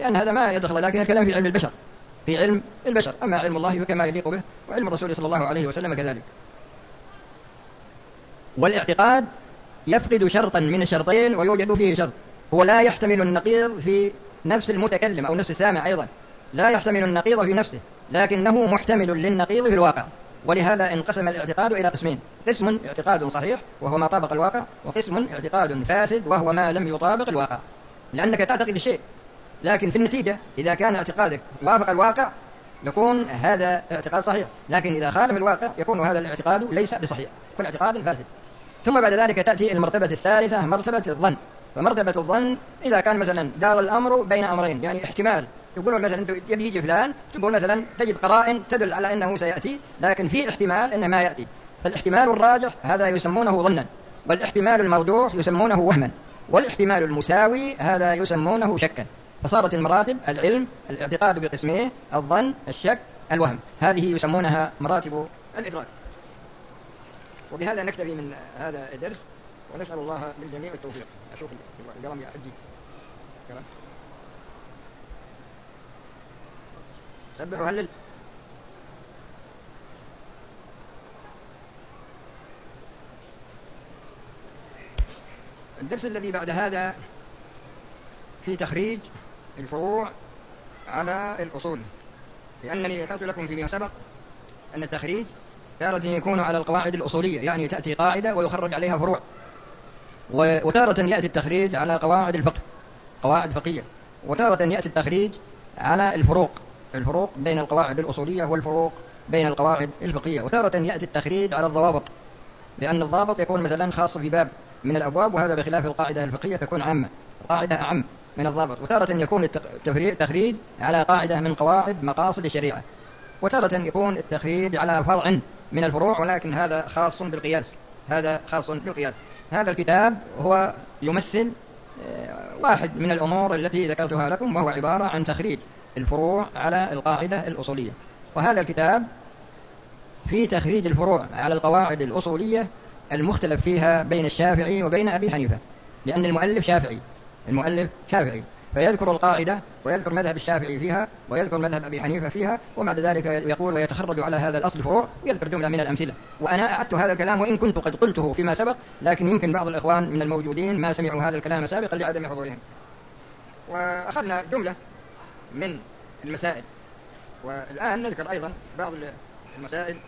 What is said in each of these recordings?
لأن هذا ما يدخل، لكن الكلام في علم البشر، في علم البشر. أما علم الله فكما يليق به، وعلم الرسول صلى الله عليه وسلم كذلك. والاعتقاد يفقد شرطا من الشرطين ويوجد فيه شرط، هو لا يحتمل النقيض في نفس المتكلم أو نفس السامع، أيضا لا يحتمل النقيض في نفسه، لكنه محتمل للنقيض في الواقع. ولهذا انقسم الاعتقاد إلى قسمين: قسم اعتقاد صحيح وهو ما طابق الواقع، وقسم اعتقاد فاسد وهو ما لم يطابق الواقع. لأنك تعتقد الشيء، لكن في النتيجة إذا كان اعتقادك وافق الواقع يكون هذا اعتقاد صحيح، لكن إذا خالف الواقع يكون هذا الاعتقاد ليس بصحيح، يكون اعتقاد فاسد. ثم بعد ذلك تأتي المرتبة الثالثة، مرتبة الظن. فمرتبة الظن إذا كان مثلا دار الأمر بين أمرين، يعني احتمال، يقولون مثلا يجي فلان، تقول مثلا تجد قرائن تدل على أنه سيأتي، لكن في احتمال أنه ما يأتي، فالاحتمال الراجح هذا يسمونه ظنا، والاحتمال المرجوح يسمونه وهما، والاحتمال المساوي هذا يسمونه شكا. فصارت المراتب: العلم، الاعتقاد بقسميه، الظن، الشك، الوهم، هذه يسمونها مراتب الإدراك. وبهذا نكتفي من هذا الدرس، ونسأل الله للجميع التوفيق. أشوف القلم يا أجي كلام سبح وهلل. الدرس الذي بعد هذا في تخريج الفروع على الأصول، لأنني ذكرت لكم فيما سبق أن التخريج تارة يكون على القواعد الأصولية، يعني تأتي قاعدة ويخرج عليها فروع، وتارة يأتي التخريج على قواعد الفقه، قواعد فقهية، وتارة يأتي التخريج على الفروق بين القواعد الأصولية والفروق بين القواعد الفقهية، وتارة يأتي التخريج على الضوابط، لأن الضابط يكون مثلا خاص بباب من الأبواب، وهذا بخلاف القاعدة الفقهية تكون عامة، قاعدة أعم من الضابط. وتارة يكون التخريج على قاعدة من قواعد مقاصد الشريعة، وتارة يكون التخريج على فرع من الفروع، ولكن هذا خاص بالقياس، هذا خاص بالقياس. هذا الكتاب هو يمثل واحد من الأمور التي ذكرتها لكم، وهو عبارة عن تخريج الفروع على القاعدة الأصولية. وهذا الكتاب في تخريج الفروع على القواعد الأصولية المختلف فيها بين الشافعي وبين أبي حنيفة، لأن المؤلف شافعي، فيذكر القاعدة ويذكر مذهب الشافعي فيها ويذكر مذهب أبي حنيفة فيها، وبعد ذلك يقول ويتخرج على هذا الأصل فروع، ويذكر جملة من الأمثلة. وأنا أعدت هذا الكلام وإن كنت قد قلته فيما سبق، لكن يمكن بعض الإخوان من الموجودين ما سمعوا هذا الكلام سابقا لعدم حضورهم. وأخذنا جملة من المسائل، والآن نذكر أيضا بعض المسائل.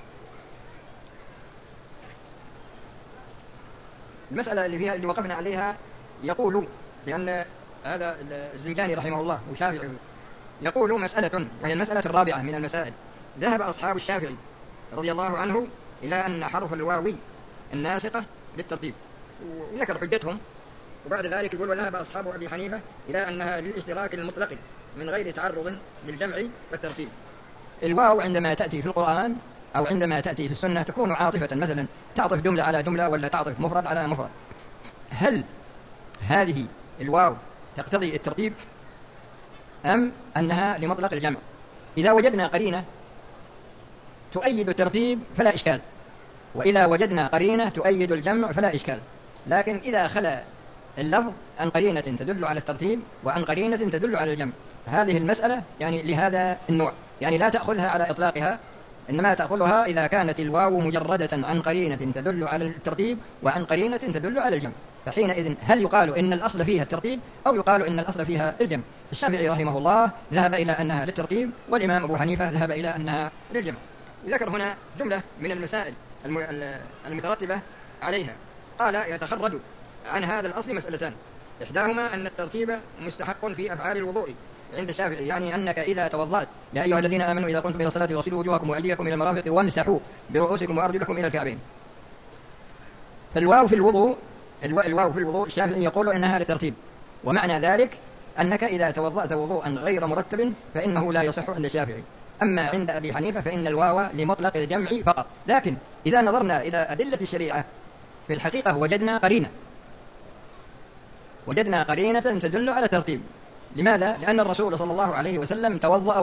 المسألة اللي وقفنا عليها، يقول لأن هذا الزنجاني رحمه الله وشافعي، يقول مسألة، وهي المسألة الرابعة من المسائل: ذهب أصحاب الشافعي رضي الله عنه إلى أن حرف الواوي الناسقة للترتيب، وذكر حجتهم. وبعد ذلك يقول: وذهب أصحاب أبي حنيفة إلى أنها للاشتراك المطلق من غير تعرض للجمع والترتيب. الواو عندما تأتي في القرآن أو عندما تأتي في السنة تكون عاطفة، مثلا تعطف جملة على جملة ولا تعطف مفرد على مفرد. هل هذه الواو تقتضي الترتيب أم أنها لمطلق الجمع؟ إذا وجدنا قرينة تؤيد الترتيب فلا إشكال، وإذا وجدنا قرينة تؤيد الجمع فلا إشكال. لكن إذا خلا اللفظ عن قرينة تدل على الترتيب وعن قرينة تدل على الجمع، هذه المسألة يعني لهذا النوع، يعني لا تأخذها على إطلاقها، إنما تأخذها إذا كانت الواو مجردة عن قرينة تدل على الترتيب وعن قرينة تدل على الجمع، فحينئذ هل يقال إن الأصل فيها الترتيب أو يقال إن الأصل فيها الجمع؟ الشافعي رحمه الله ذهب إلى أنها للترتيب، والإمام أبو حنيفة ذهب إلى أنها للجمع. ذكر هنا جملة من المسائل المترتبة عليها، قال: يتخرج عن هذا الأصل مسألتان، إحداهما أن الترتيب مستحق في أفعال الوضوء عند الشافعي، يعني أنك إذا توضأت: يا أيها الذين آمنوا إذا قمتم إلى الصلاة فاغسلوا وجوهكم وأيديكم إلى المرافق وامسحوا برؤوسكم وأرجلكم إلى الكعبين. فالواو في الوضوء الشافعي يقول إنها للترتيب، ومعنى ذلك أنك إذا توضأت وضوءا غير مرتب فإنه لا يصح عند الشافعي. أما عند أبي حنيفة فإن الواو لمطلق الجمع فقط. لكن إذا نظرنا إلى أدلة الشريعة في الحقيقة وجدنا قرينة تدل على الترتيب. لماذا؟ لأن الرسول صلى الله عليه وسلم توضأ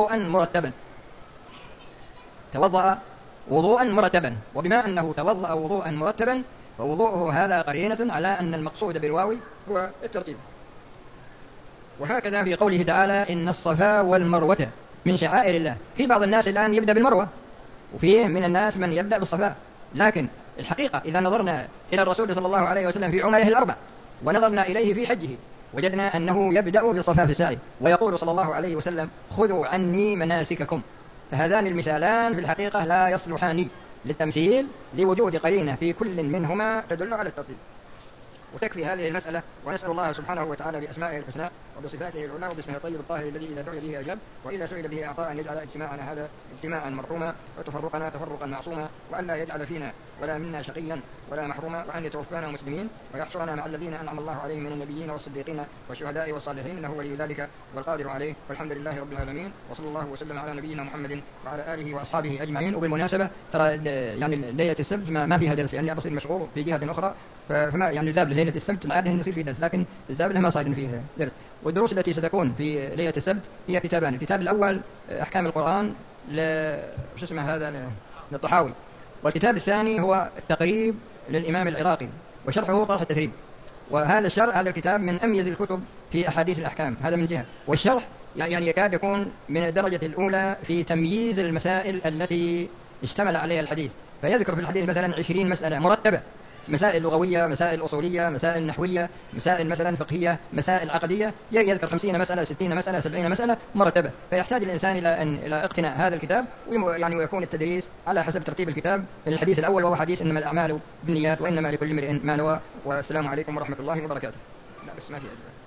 وضوءا مرتبا، وبما أنه توضأ وضوءا مرتبا فوضوءه هذا قرينة على أن المقصود بالواو هو الترتيب. وهكذا في قوله تعالى إن الصفا والمروة من شعائر الله. في بعض الناس الآن يبدأ بالمروة، وفيه من الناس من يبدأ بالصفا، لكن الحقيقة إذا نظرنا إلى الرسول صلى الله عليه وسلم في عمره الأربع ونظرنا إليه في حجه وجدنا أنه يبدأ بالصفا في السعي، ويقول صلى الله عليه وسلم خذوا عني مناسككم. فهذان المثالان في الحقيقة لا يصلحان للتمثيل لوجود قرينة في كل منهما تدل على الترتيب. وتكفي هذه المسألة، ونسأل الله سبحانه وتعالى بأسمائه الحسنى وبصفاته العلى وباسمه الطيب الطاهر الذي إذا دعي به أجاب وإذا سئل به أعطى أن يجعل اجتماعنا هذا اجتماعا مرحوما وتفرقنا تفرقا معصوما، وأن لا يجعل فينا ولا منا شقيا ولا محروما، وأن يتوفانا مسلمين ويحشرنا مع الذين أنعم الله عليهم من النبيين والصديقين والشهداء والصالحين إنه ولي ذلك والقادر عليه، والحمد لله رب العالمين، وصلى الله وسلم على نبينا محمد وعلى آله وأصحابه أجمعين. وبالمناسبة ترى يعني ليلة السبت ما فيها درس لأني بصير مشغول في جهة أخرى، فما يعني الذهاب ليلة السبت العادة يصير فيه درس، لكن الذهاب له ما صار فيه درس. والدروس التي ستكون في ليلة السبت هي كتابان. الكتاب الأول أحكام القرآن للطحاوي، والكتاب الثاني هو التقريب للإمام العراقي وشرحه طرح التثريب. وهذا هذا الكتاب من أميز الكتب في أحاديث الأحكام، هذا من جهة، والشرح يعني يكاد يكون من الدرجة الأولى في تمييز المسائل التي اشتمل عليها الحديث. فيذكر في الحديث مثلا 20 مسألة مرتبة، مسائل لغوية، مسائل أصولية، مسائل نحوية، مسائل مثلا فقهية، مسائل عقدية، يذكر 50 مسألة، 60 مسألة، 70 مسألة مرتبة. فيحتاج الإنسان إلى اقتناء هذا الكتاب، يعني ويكون التدريس على حسب ترتيب الكتاب. الحديث الأول وهو حديث إنما الأعمال بالنيات وإنما لكل امرئ ما نوى. والسلام عليكم ورحمة الله وبركاته. لا بس ما في أجل.